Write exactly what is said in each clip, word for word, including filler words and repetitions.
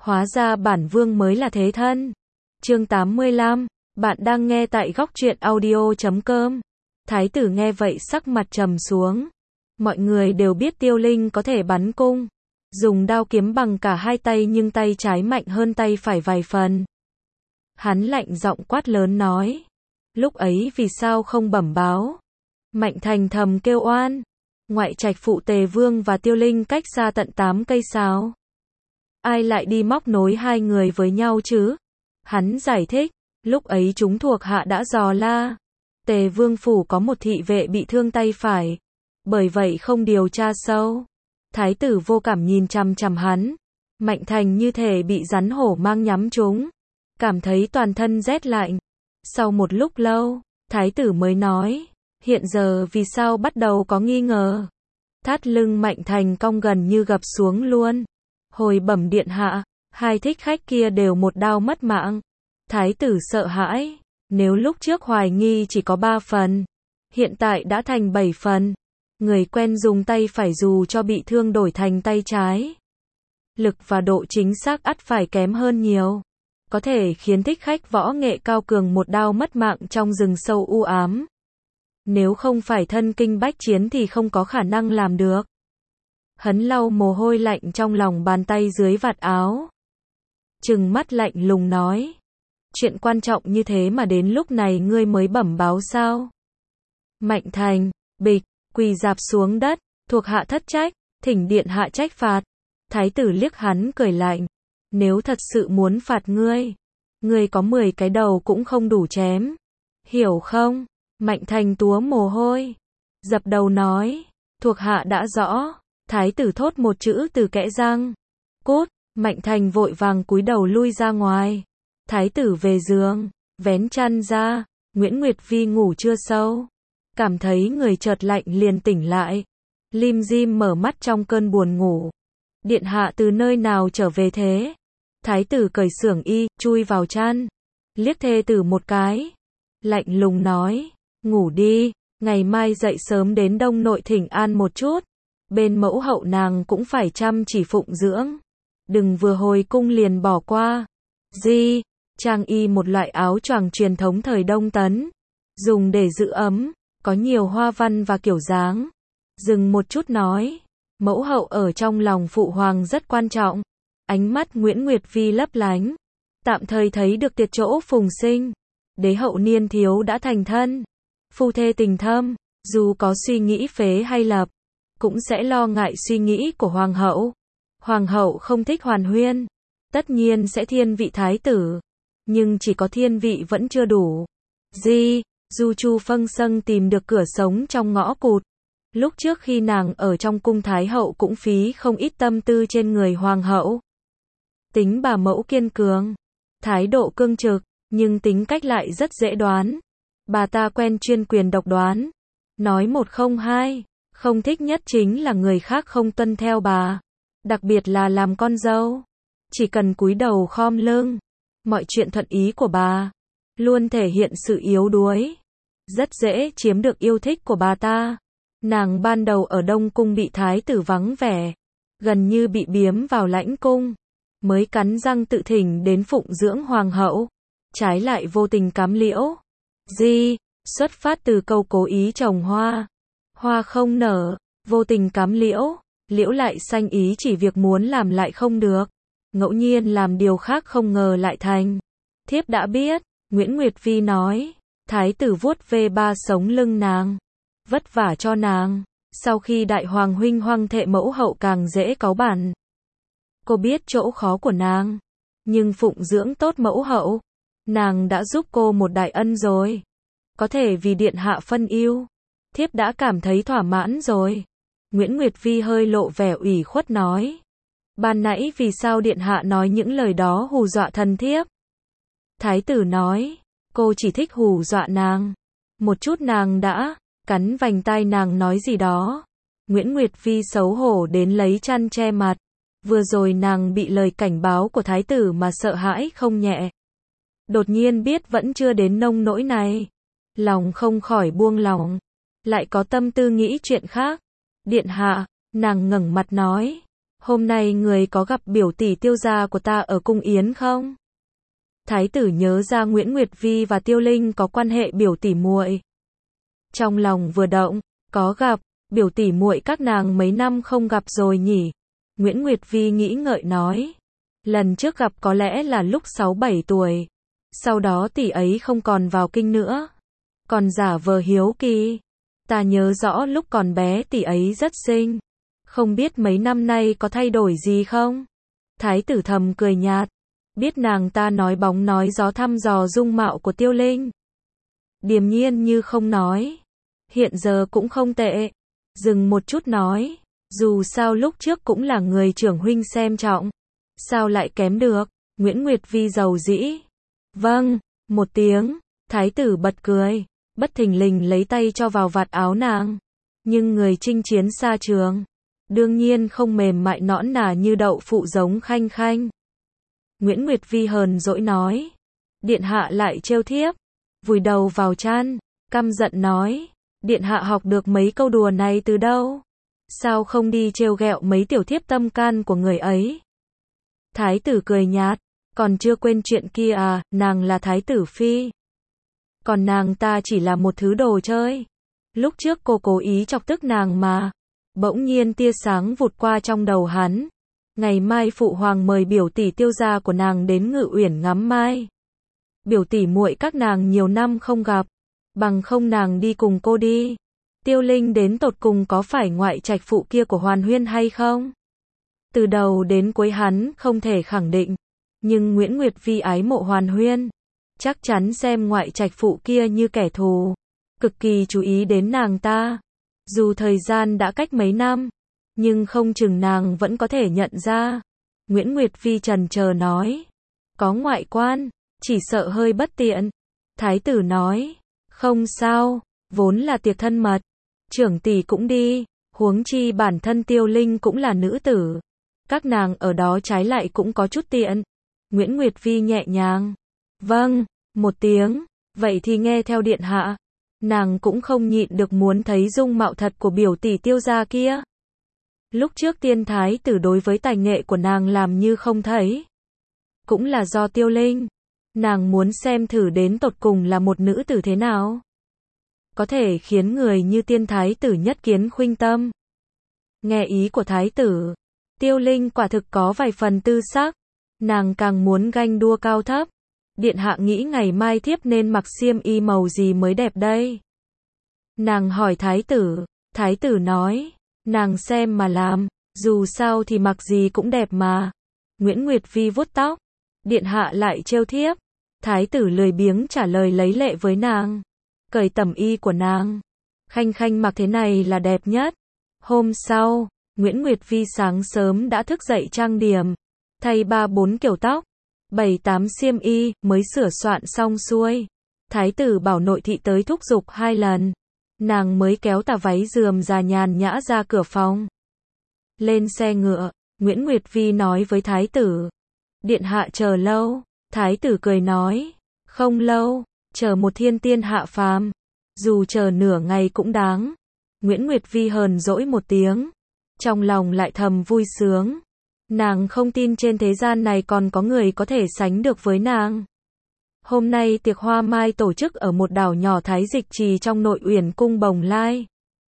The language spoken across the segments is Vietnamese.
Hóa ra bản vương mới là thế thân. Chương tám mươi lăm, bạn đang nghe tại góc truyện audio chấm com. Thái tử nghe vậy sắc mặt trầm xuống. Mọi người đều biết Tiêu Linh có thể bắn cung, dùng đao kiếm bằng cả hai tay, nhưng tay trái mạnh hơn tay phải vài phần. Hắn lạnh giọng quát lớn nói, lúc ấy vì sao không bẩm báo? Mạnh Thành thầm kêu oan, ngoại trạch phụ Tề Vương và Tiêu Linh cách xa tận tám cây sao? Ai lại đi móc nối hai người với nhau chứ? Hắn giải thích, lúc ấy chúng thuộc hạ đã dò la, Tề Vương phủ có một thị vệ bị thương tay phải, bởi vậy không điều tra sâu. Thái tử vô cảm nhìn chằm chằm hắn, Mạnh Thành như thể bị rắn hổ mang nhắm trúng, cảm thấy toàn thân rét lạnh. Sau một lúc lâu, thái tử mới nói, hiện giờ vì sao bắt đầu có nghi ngờ? Thắt lưng Mạnh Thành cong gần như gập xuống luôn. Hồi bẩm điện hạ, hai thích khách kia đều một đao mất mạng. Thái tử sợ hãi, nếu lúc trước hoài nghi chỉ có ba phần, hiện tại đã thành bảy phần. Người quen dùng tay phải dù cho bị thương đổi thành tay trái, lực và độ chính xác ắt phải kém hơn nhiều, có thể khiến thích khách võ nghệ cao cường một đao mất mạng trong rừng sâu u ám. Nếu không phải thân kinh bách chiến thì không có khả năng làm được. Hắn lau mồ hôi lạnh trong lòng bàn tay dưới vạt áo, trừng mắt lạnh lùng nói, chuyện quan trọng như thế mà đến lúc này ngươi mới bẩm báo sao? Mạnh Thành, bịch, quỳ rạp xuống đất, thuộc hạ thất trách, thỉnh điện hạ trách phạt. Thái tử liếc hắn cười lạnh, nếu thật sự muốn phạt ngươi, ngươi có mười cái đầu cũng không đủ chém, hiểu không? Mạnh Thành túa mồ hôi, dập đầu nói, thuộc hạ đã rõ. Thái tử thốt một chữ từ kẽ răng, cút. Mạnh Thành vội vàng cúi đầu lui ra ngoài. Thái tử về giường, vén chăn ra. Nguyễn Nguyệt Vi ngủ chưa sâu, cảm thấy người chợt lạnh liền tỉnh lại, lim dim mở mắt trong cơn buồn ngủ. Điện hạ từ nơi nào trở về thế? Thái tử cởi xưởng y, chui vào chăn, liếc thê tử một cái, lạnh lùng nói, ngủ đi, ngày mai dậy sớm đến Đông Nội thỉnh an một chút. Bên mẫu hậu nàng cũng phải chăm chỉ phụng dưỡng, đừng vừa hồi cung liền bỏ qua. Di, trang y một loại áo choàng truyền thống thời Đông Tấn, dùng để giữ ấm, có nhiều hoa văn và kiểu dáng. Dừng một chút nói, mẫu hậu ở trong lòng phụ hoàng rất quan trọng. Ánh mắt Nguyễn Nguyệt Vi lấp lánh, tạm thời thấy được tiệt chỗ phùng sinh. Đế hậu niên thiếu đã thành thân, phu thê tình thâm, dù có suy nghĩ phế hay lập, cũng sẽ lo ngại suy nghĩ của hoàng hậu. Hoàng hậu không thích hoàn huyên, tất nhiên sẽ thiên vị thái tử, nhưng chỉ có thiên vị vẫn chưa đủ. Di, Du Chu Phân Sân tìm được cửa sống trong ngõ cụt. Lúc trước khi nàng ở trong cung thái hậu cũng phí không ít tâm tư trên người hoàng hậu. Tính bà mẫu kiên cường, thái độ cương trực, nhưng tính cách lại rất dễ đoán. Bà ta quen chuyên quyền độc đoán, nói một không hai. Không thích nhất chính là người khác không tuân theo bà, đặc biệt là làm con dâu. Chỉ cần cúi đầu khom lưng, mọi chuyện thuận ý của bà, luôn thể hiện sự yếu đuối, rất dễ chiếm được yêu thích của bà ta. Nàng ban đầu ở Đông Cung bị thái tử vắng vẻ, gần như bị biếm vào lãnh cung, mới cắn răng tự thỉnh đến phụng dưỡng hoàng hậu, trái lại vô tình cám liễu. Di, xuất phát từ câu cố ý trồng hoa, hoa không nở, vô tình cám liễu, liễu lại xanh, ý chỉ việc muốn làm lại không được, ngẫu nhiên làm điều khác không ngờ lại thành. Thiếp đã biết, Nguyễn Nguyệt Vi nói. Thái tử vuốt ve ba sống lưng nàng, vất vả cho nàng. Sau khi đại hoàng huynh hoang thệ mẫu hậu càng dễ cáu bản. Cô biết chỗ khó của nàng, nhưng phụng dưỡng tốt mẫu hậu, nàng đã giúp cô một đại ân rồi. Có thể vì điện hạ phân ưu, thiếp đã cảm thấy thỏa mãn rồi. Nguyễn Nguyệt Vi hơi lộ vẻ ủy khuất nói, ban nãy vì sao điện hạ nói những lời đó hù dọa thần thiếp? Thái tử nói, cô chỉ thích hù dọa nàng. Một chút nàng đã cắn vành tai nàng nói gì đó. Nguyễn Nguyệt Vi xấu hổ đến lấy chăn che mặt. Vừa rồi nàng bị lời cảnh báo của thái tử mà sợ hãi không nhẹ. Đột nhiên biết vẫn chưa đến nông nỗi này, lòng không khỏi buông lỏng, lại có tâm tư nghĩ chuyện khác. Điện hạ, nàng ngẩng mặt nói, hôm nay người có gặp biểu tỷ Tiêu gia của ta ở cung yến không? Thái tử nhớ ra Nguyễn Nguyệt Vi và Tiêu Linh có quan hệ biểu tỷ muội. Trong lòng vừa động, có gặp, biểu tỷ muội các nàng mấy năm không gặp rồi nhỉ? Nguyễn Nguyệt Vi nghĩ ngợi nói. Lần trước gặp có lẽ là lúc sáu bảy tuổi. Sau đó tỷ ấy không còn vào kinh nữa. Còn giả vờ hiếu kỳ. Ta nhớ rõ lúc còn bé tỷ ấy rất xinh. Không biết mấy năm nay có thay đổi gì không? Thái tử thầm cười nhạt. Biết nàng ta nói bóng nói gió thăm dò dung mạo của Tiêu Linh. Điềm nhiên như không nói. Hiện giờ cũng không tệ. Dừng một chút nói. Dù sao lúc trước cũng là người trưởng huynh xem trọng. Sao lại kém được? Nguyễn Nguyệt Vi giàu dĩ. Vâng, một tiếng. Thái tử bật cười. Bất thình lình lấy tay cho vào vạt áo nàng. Nhưng người chinh chiến xa trường. Đương nhiên không mềm mại nõn nà như đậu phụ giống Khanh Khanh. Nguyễn Nguyệt Vi hờn dỗi nói. Điện hạ lại trêu thiếp. Vùi đầu vào chăn. Căm giận nói. Điện hạ học được mấy câu đùa này từ đâu? Sao không đi trêu ghẹo mấy tiểu thiếp tâm can của người ấy? Thái tử cười nhạt. Còn chưa quên chuyện kia à, nàng là thái tử phi. Còn nàng ta chỉ là một thứ đồ chơi. Lúc trước cô cố ý chọc tức nàng mà. Bỗng nhiên tia sáng vụt qua trong đầu hắn. Ngày mai phụ hoàng mời biểu tỷ Tiêu gia của nàng đến Ngự Uyển ngắm mai. Biểu tỷ muội các nàng nhiều năm không gặp. Bằng không nàng đi cùng cô đi. Tiêu Linh đến tột cùng có phải ngoại trạch phụ kia của Hoàn Huyên hay không? Từ đầu đến cuối hắn không thể khẳng định. Nhưng Nguyễn Nguyệt Vi ái mộ Hoàn Huyên. Chắc chắn xem ngoại trạch phụ kia như kẻ thù. Cực kỳ chú ý đến nàng ta. Dù thời gian đã cách mấy năm. Nhưng không chừng nàng vẫn có thể nhận ra. Nguyễn Nguyệt Vi chần chờ nói. Có ngoại quan, chỉ sợ hơi bất tiện. Thái tử nói. Không sao, vốn là tiệc thân mật. Trưởng tỷ cũng đi, huống chi bản thân Tiêu Linh cũng là nữ tử. Các nàng ở đó trái lại cũng có chút tiện. Nguyễn Nguyệt Vi nhẹ nhàng. Vâng, một tiếng, vậy thì nghe theo điện hạ. Nàng cũng không nhịn được muốn thấy dung mạo thật của biểu tỷ Tiêu gia kia. Lúc trước tiên thái tử đối với tài nghệ của nàng làm như không thấy. Cũng là do Tiêu Linh. Nàng muốn xem thử đến tột cùng là một nữ tử thế nào. Có thể khiến người như tiên thái tử nhất kiến khuynh tâm. Nghe ý của thái tử. Tiêu Linh quả thực có vài phần tư sắc. Nàng càng muốn ganh đua cao thấp. Điện hạ nghĩ ngày mai thiếp nên mặc xiêm y màu gì mới đẹp đây? Nàng hỏi thái tử. Thái tử nói. Nàng xem mà làm. Dù sao thì mặc gì cũng đẹp mà. Nguyễn Nguyệt Vi vuốt tóc. Điện hạ lại trêu thiếp. Thái tử lười biếng trả lời lấy lệ với nàng. Cởi tẩm y của nàng. Khanh Khanh mặc thế này là đẹp nhất. Hôm sau, Nguyễn Nguyệt Vi sáng sớm đã thức dậy trang điểm. Thay ba bốn kiểu tóc. Bảy tám xiêm y mới sửa soạn xong xuôi. Thái tử bảo nội thị tới thúc giục hai lần. Nàng mới kéo tà váy rườm rà nhàn nhã ra cửa phòng. Lên xe ngựa, Nguyễn Nguyệt Vi nói với thái tử. Điện hạ chờ lâu. Thái tử cười nói. Không lâu, chờ một thiên tiên hạ phàm. Dù chờ nửa ngày cũng đáng. Nguyễn Nguyệt Vi hờn dỗi một tiếng. Trong lòng lại thầm vui sướng. Nàng không tin trên thế gian này còn có người có thể sánh được với nàng. Hôm nay tiệc hoa mai tổ chức ở một đảo nhỏ Thái Dịch Trì trong nội uyển cung Bồng Lai.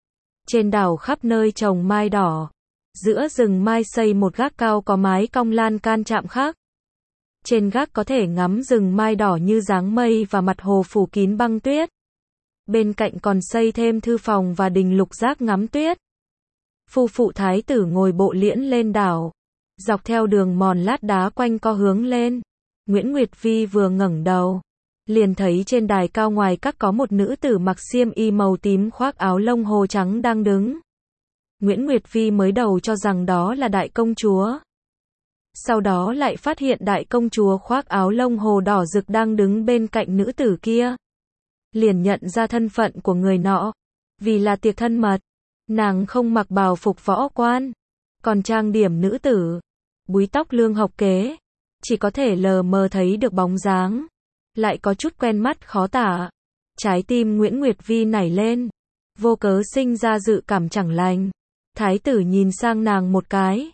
Trên đảo khắp nơi trồng mai đỏ. Giữa rừng mai xây một gác cao có mái cong lan can chạm khắc. Trên gác có thể ngắm rừng mai đỏ như dáng mây và mặt hồ phủ kín băng tuyết. Bên cạnh còn xây thêm thư phòng và đình lục giác ngắm tuyết. Phu phụ thái tử ngồi bộ liễn lên đảo. Dọc theo đường mòn lát đá quanh co hướng lên. Nguyễn Nguyệt Vi vừa ngẩng đầu. Liền thấy trên đài cao ngoài các có một nữ tử mặc xiêm y màu tím khoác áo lông hồ trắng đang đứng. Nguyễn Nguyệt Vi mới đầu cho rằng đó là đại công chúa. Sau đó lại phát hiện đại công chúa khoác áo lông hồ đỏ rực đang đứng bên cạnh nữ tử kia. Liền nhận ra thân phận của người nọ. Vì là tiệc thân mật, nàng không mặc bào phục võ quan, còn trang điểm nữ tử, búi tóc lương học kế, chỉ có thể lờ mờ thấy được bóng dáng, lại có chút quen mắt khó tả. Trái tim Nguyễn Nguyệt Vi nảy lên, vô cớ sinh ra dự cảm chẳng lành. Thái tử nhìn sang nàng một cái,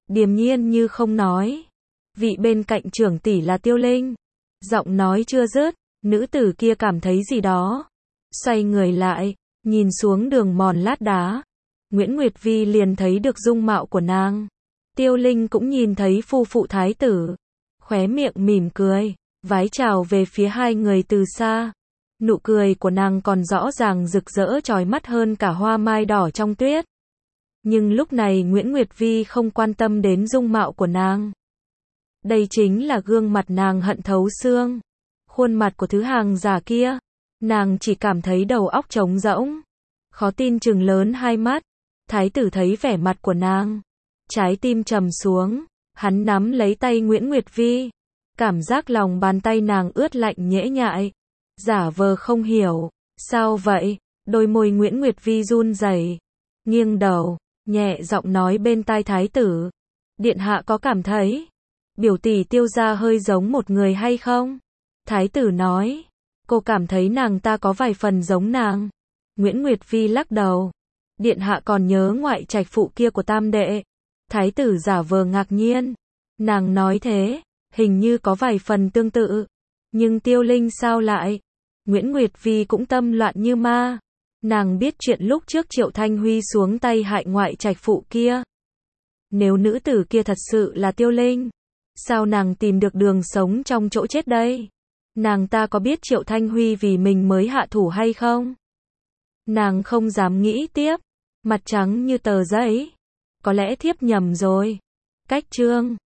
điềm nhiên như không nói. Vị bên cạnh trưởng tỷ là Tiêu Linh. Giọng nói chưa dứt, nữ tử kia cảm thấy gì đó. Xoay người lại, nhìn xuống đường mòn lát đá. Nguyễn Nguyệt Vi liền thấy được dung mạo của nàng. Tiêu Linh cũng nhìn thấy phu phụ thái tử. Khóe miệng mỉm cười, vái chào về phía hai người từ xa. Nụ cười của nàng còn rõ ràng rực rỡ chói mắt hơn cả hoa mai đỏ trong tuyết. Nhưng lúc này Nguyễn Nguyệt Vi không quan tâm đến dung mạo của nàng. Đây chính là gương mặt nàng hận thấu xương. Khuôn mặt của thứ hàng giả kia. Nàng chỉ cảm thấy đầu óc trống rỗng. Khó tin trừng lớn hai mắt. Thái tử thấy vẻ mặt của nàng. Trái tim trầm xuống. Hắn nắm lấy tay Nguyễn Nguyệt Vi. Cảm giác lòng bàn tay nàng ướt lạnh nhễ nhại. Giả vờ không hiểu. Sao vậy? Đôi môi Nguyễn Nguyệt Vi run rẩy, nghiêng đầu, nhẹ giọng nói bên tai thái tử. Điện hạ có cảm thấy biểu tỷ Tiêu gia hơi giống một người hay không? Thái tử nói. Cô cảm thấy nàng ta có vài phần giống nàng. Nguyễn Nguyệt Vi lắc đầu. Điện hạ còn nhớ ngoại trạch phụ kia của tam đệ. Thái tử giả vờ ngạc nhiên. Nàng nói thế, hình như có vài phần tương tự. Nhưng Tiêu Linh sao lại? Nguyễn Nguyệt Vi cũng tâm loạn như ma. Nàng biết chuyện lúc trước Triệu Thanh Huy xuống tay hại ngoại trạch phụ kia. Nếu nữ tử kia thật sự là Tiêu Linh, sao nàng tìm được đường sống trong chỗ chết đây? Nàng ta có biết Triệu Thanh Huy vì mình mới hạ thủ hay không? Nàng không dám nghĩ tiếp. Mặt trắng như tờ giấy. Có lẽ thiếp nhầm rồi. Cách chương